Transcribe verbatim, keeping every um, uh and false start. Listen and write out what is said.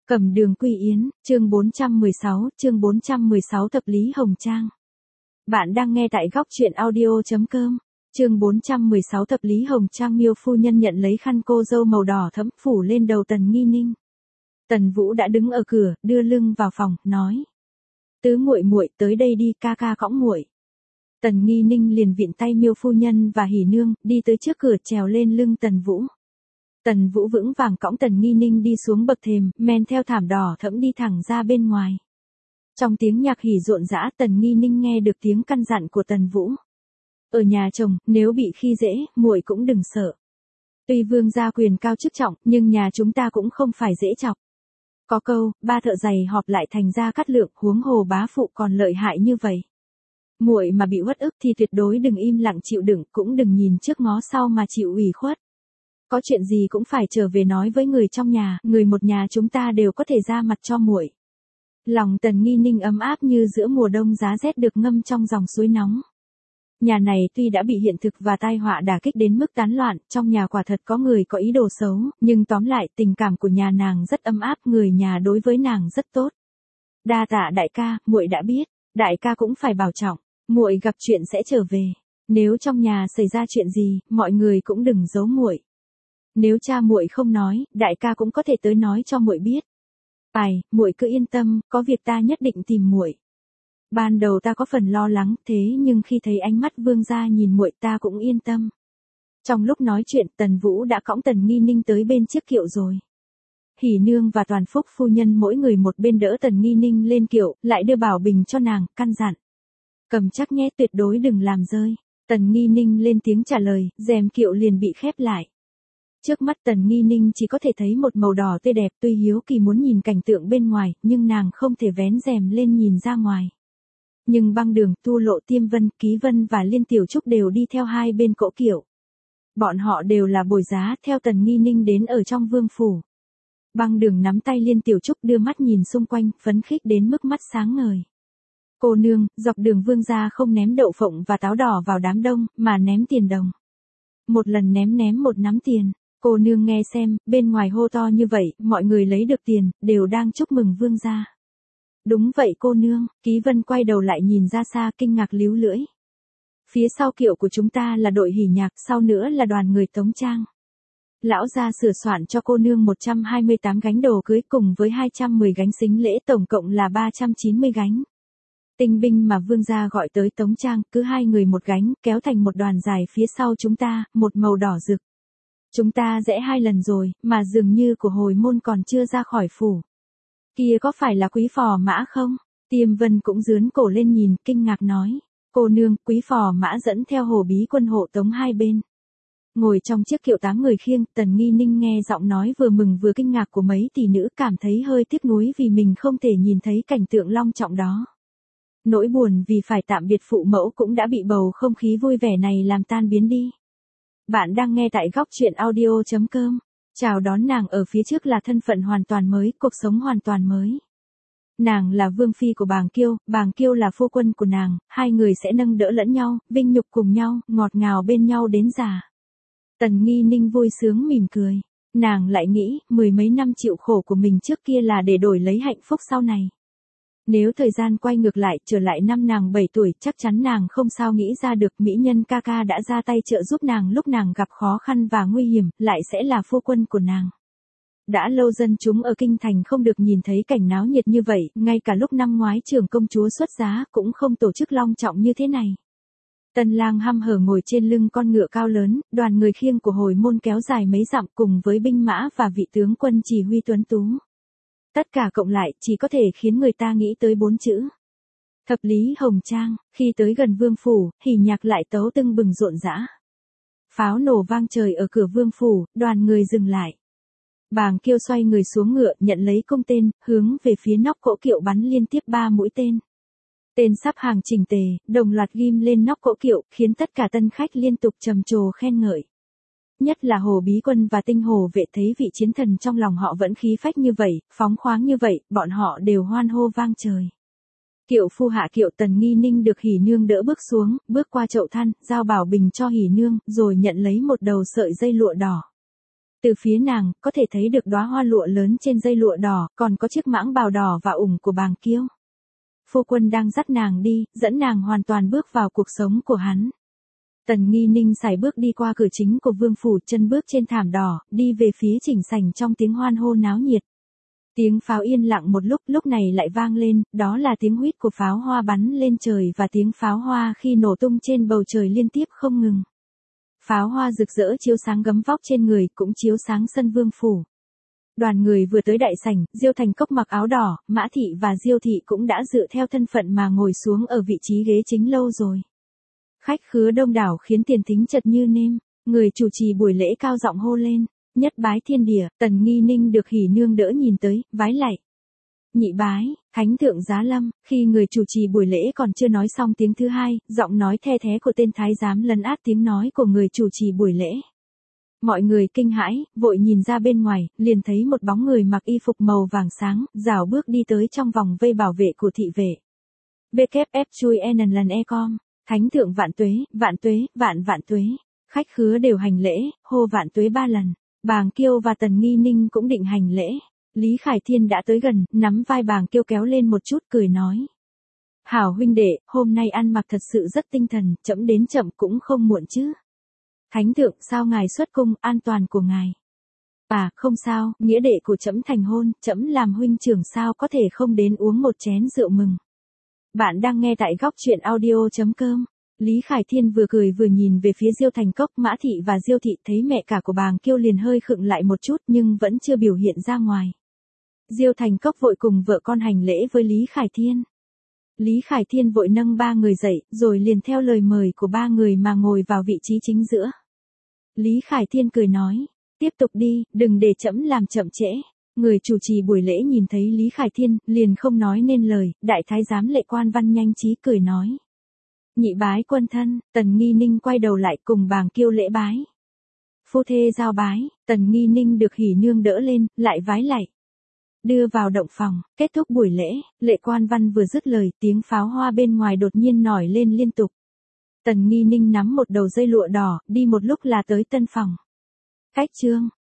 Cẩm Đường Quy Yến, chương bốn trăm mười sáu, chương bốn trăm mười sáu Thập Lý Hồng Trang. Bạn đang nghe tại góc truyện audio chấm com. Chương bốn trăm mười sáu Thập Lý Hồng Trang. Miêu phu nhân nhận lấy khăn cô dâu màu đỏ thẫm phủ lên đầu Tần Nghi Ninh. Tần Vũ đã đứng ở cửa, đưa lưng vào phòng, nói: "Tứ muội muội, tới đây đi, ca ca cõng muội." Tần Nghi Ninh liền vịn tay Miêu phu nhân và Hỉ Nương, đi tới trước cửa trèo lên lưng Tần Vũ. Tần Vũ vững vàng cõng Tần Nghi Ninh đi xuống bậc thềm, men theo thảm đỏ thẫm đi thẳng ra bên ngoài. Trong tiếng nhạc hỉ rộn rã, Tần Nghi Ninh nghe được tiếng căn dặn của Tần Vũ. "Ở nhà chồng, nếu bị khi dễ, muội cũng đừng sợ. Tuy vương gia quyền cao chức trọng, nhưng nhà chúng ta cũng không phải dễ chọc. Có câu, ba thợ giày họp lại thành ra cát lượng, huống hồ bá phụ còn lợi hại như vậy. Muội mà bị uất ức thì tuyệt đối đừng im lặng chịu đựng, cũng đừng nhìn trước ngó sau mà chịu ủy khuất. Có chuyện gì cũng phải trở về nói với người trong nhà, người một nhà chúng ta đều có thể ra mặt cho muội." Lòng Tần Nghi Ninh ấm áp như giữa mùa đông giá rét được ngâm trong dòng suối nóng. Nhà này tuy đã bị hiện thực và tai họa đả kích đến mức tán loạn, trong nhà quả thật có người có ý đồ xấu, nhưng tóm lại tình cảm của nhà nàng rất ấm áp, người nhà đối với nàng rất tốt. "Đa tạ đại ca, muội đã biết, đại ca cũng phải bảo trọng, muội gặp chuyện sẽ trở về. Nếu trong nhà xảy ra chuyện gì, mọi người cũng đừng giấu muội. Nếu cha muội không nói, đại ca cũng có thể tới nói cho muội biết. Ai, muội cứ yên tâm, có việc ta nhất định tìm muội. Ban đầu ta có phần lo lắng, thế nhưng khi thấy ánh mắt vương gia nhìn muội ta cũng yên tâm." Trong lúc nói chuyện, Tần Vũ đã cõng Tần Nghi Ninh tới bên chiếc kiệu rồi. Hỉ Nương và Toàn Phúc phu nhân mỗi người một bên đỡ Tần Nghi Ninh lên kiệu, lại đưa bảo bình cho nàng, căn dặn: "Cầm chắc nhé, tuyệt đối đừng làm rơi." Tần Nghi Ninh lên tiếng trả lời, rèm kiệu liền bị khép lại. Trước mắt Tần Nghi Ninh chỉ có thể thấy một màu đỏ tươi đẹp, tuy hiếu kỳ muốn nhìn cảnh tượng bên ngoài, nhưng nàng không thể vén rèm lên nhìn ra ngoài. Nhưng Băng Đường, Tu Lộ, Tiêm Vân, Ký Vân và Liên Tiểu Trúc đều đi theo hai bên cỗ kiệu. Bọn họ đều là bồi giá theo Tần Nghi Ninh đến ở trong vương phủ. Băng Đường nắm tay Liên Tiểu Trúc đưa mắt nhìn xung quanh, phấn khích đến mức mắt sáng ngời. "Cô nương, dọc đường vương gia không ném đậu phộng và táo đỏ vào đám đông, mà ném tiền đồng. Một lần ném ném một nắm tiền. Cô nương nghe xem, bên ngoài hô to như vậy, mọi người lấy được tiền, đều đang chúc mừng vương gia." "Đúng vậy cô nương." Ký Vân quay đầu lại nhìn ra xa, kinh ngạc líu lưỡi. "Phía sau kiệu của chúng ta là đội hỉ nhạc, sau nữa là đoàn người Tống Trang. Lão gia sửa soạn cho cô nương một trăm hai mươi tám gánh đồ cưới cùng với hai trăm mười gánh sính lễ, tổng cộng là ba trăm chín mươi gánh. Tinh binh mà vương gia gọi tới Tống Trang, cứ hai người một gánh, kéo thành một đoàn dài phía sau chúng ta, một màu đỏ rực. Chúng ta rẽ hai lần rồi, mà dường như của hồi môn còn chưa ra khỏi phủ. Kia có phải là quý phò mã không?" Tiêm Vân cũng dướn cổ lên nhìn, kinh ngạc nói: "Cô nương, quý phò mã dẫn theo hồ bí quân hộ tống hai bên." Ngồi trong chiếc kiệu tám người khiêng, Tần Nghi Ninh nghe giọng nói vừa mừng vừa kinh ngạc của mấy tỷ nữ, cảm thấy hơi tiếc nuối vì mình không thể nhìn thấy cảnh tượng long trọng đó. Nỗi buồn vì phải tạm biệt phụ mẫu cũng đã bị bầu không khí vui vẻ này làm tan biến đi. Bạn đang nghe tại góc truyện audio chấm com. Chào đón nàng ở phía trước là thân phận hoàn toàn mới, cuộc sống hoàn toàn mới. Nàng là vương phi của Bàng Kiêu, Bàng Kiêu là phu quân của nàng, hai người sẽ nâng đỡ lẫn nhau, vinh nhục cùng nhau, ngọt ngào bên nhau đến già. Tần Nghi Ninh vui sướng mỉm cười. Nàng lại nghĩ, mười mấy năm chịu khổ của mình trước kia là để đổi lấy hạnh phúc sau này. Nếu thời gian quay ngược lại, trở lại năm nàng bảy tuổi, chắc chắn nàng không sao nghĩ ra được mỹ nhân ca ca đã ra tay trợ giúp nàng lúc nàng gặp khó khăn và nguy hiểm, lại sẽ là phu quân của nàng. Đã lâu dân chúng ở kinh thành không được nhìn thấy cảnh náo nhiệt như vậy, ngay cả lúc năm ngoái trưởng công chúa xuất giá cũng không tổ chức long trọng như thế này. Tân lang hăm hở ngồi trên lưng con ngựa cao lớn, đoàn người khiêng của hồi môn kéo dài mấy dặm cùng với binh mã và vị tướng quân chỉ huy tuấn tú. Tất cả cộng lại chỉ có thể khiến người ta nghĩ tới bốn chữ: Thập Lý Hồng Trang. Khi tới gần vương phủ, hỉ nhạc lại tấu tưng bừng rộn rã. Pháo nổ vang trời ở cửa vương phủ, đoàn người dừng lại. Bàng Kiêu xoay người xuống ngựa, nhận lấy cung tên, hướng về phía nóc cỗ kiệu bắn liên tiếp ba mũi tên. Tên sắp hàng chỉnh tề, đồng loạt ghim lên nóc cỗ kiệu, khiến tất cả tân khách liên tục trầm trồ khen ngợi. Nhất là Hồ Bí Quân và Tinh Hồ Vệ thấy vị chiến thần trong lòng họ vẫn khí phách như vậy, phóng khoáng như vậy, bọn họ đều hoan hô vang trời. Kiệu phu hạ kiệu, Tần Nghi Ninh được Hỉ Nương đỡ bước xuống, bước qua chậu than, giao bảo bình cho Hỉ Nương, rồi nhận lấy một đầu sợi dây lụa đỏ. Từ phía nàng, có thể thấy được đóa hoa lụa lớn trên dây lụa đỏ, còn có chiếc mãng bào đỏ và ủng của Bàng Kiêu. Phu quân đang dắt nàng đi, dẫn nàng hoàn toàn bước vào cuộc sống của hắn. Tần Nghi Ninh sải bước đi qua cửa chính của vương phủ, chân bước trên thảm đỏ, đi về phía chỉnh sảnh trong tiếng hoan hô náo nhiệt. Tiếng pháo yên lặng một lúc, lúc này lại vang lên, đó là tiếng huýt của pháo hoa bắn lên trời và tiếng pháo hoa khi nổ tung trên bầu trời liên tiếp không ngừng. Pháo hoa rực rỡ chiếu sáng gấm vóc trên người, cũng chiếu sáng sân vương phủ. Đoàn người vừa tới đại sảnh, Diêu Thành Cốc mặc áo đỏ, Mã Thị và Diêu Thị cũng đã dựa theo thân phận mà ngồi xuống ở vị trí ghế chính lâu rồi. Khách khứa đông đảo khiến tiền thính chật như nêm, người chủ trì buổi lễ cao giọng hô lên, nhất bái thiên địa. Tần Nghi Ninh được hỉ nương đỡ nhìn tới, vái lạy. Nhị bái, thánh thượng giá lâm. Khi người chủ trì buổi lễ còn chưa nói xong tiếng thứ hai, giọng nói the thé của tên thái giám lấn át tiếng nói của người chủ trì buổi lễ. Mọi người kinh hãi, vội nhìn ra bên ngoài, liền thấy một bóng người mặc y phục màu vàng sáng, rảo bước đi tới trong vòng vây bảo vệ của thị vệ. vê kép ép chui en lần e com, thánh thượng vạn tuế, vạn tuế, vạn vạn tuế. Khách khứa đều hành lễ, hô vạn tuế ba lần. Bàng Kiêu và Tần Nghi Ninh cũng định hành lễ. Lý Khải Thiên đã tới gần, nắm vai Bàng Kiêu kéo lên một chút, cười nói. Hảo huynh đệ, hôm nay ăn mặc thật sự rất tinh thần, trẫm đến chậm cũng không muộn chứ. Thánh thượng, sao ngài xuất cung, an toàn của ngài? À, không sao, nghĩa đệ của trẫm thành hôn, trẫm làm huynh trưởng sao có thể không đến uống một chén rượu mừng. Bạn đang nghe tại góc truyện audio chấm com. Lý Khải Thiên vừa cười vừa nhìn về phía Diêu Thành Cốc, Mã Thị và Diêu Thị, thấy mẹ cả của Bàng Kiêu liền hơi khựng lại một chút nhưng vẫn chưa biểu hiện ra ngoài. Diêu Thành Cốc vội cùng vợ con hành lễ với Lý Khải Thiên. Lý Khải Thiên vội nâng ba người dậy, rồi liền theo lời mời của ba người mà ngồi vào vị trí chính giữa. Lý Khải Thiên cười nói, tiếp tục đi, đừng để trẫm làm chậm trễ. Người chủ trì buổi lễ nhìn thấy Lý Khải Thiên, liền không nói nên lời, đại thái giám Lệ Quan Văn nhanh trí cười nói. Nhị bái quân thân. Tần Nghi Ninh quay đầu lại cùng Bàng Kiêu lễ bái. Phu thê giao bái. Tần Nghi Ninh được hỉ nương đỡ lên, lại vái lạy. Đưa vào động phòng, kết thúc buổi lễ, Lệ Quan Văn vừa dứt lời, tiếng pháo hoa bên ngoài đột nhiên nổi lên liên tục. Tần Nghi Ninh nắm một đầu dây lụa đỏ, đi một lúc là tới tân phòng. Cách chương.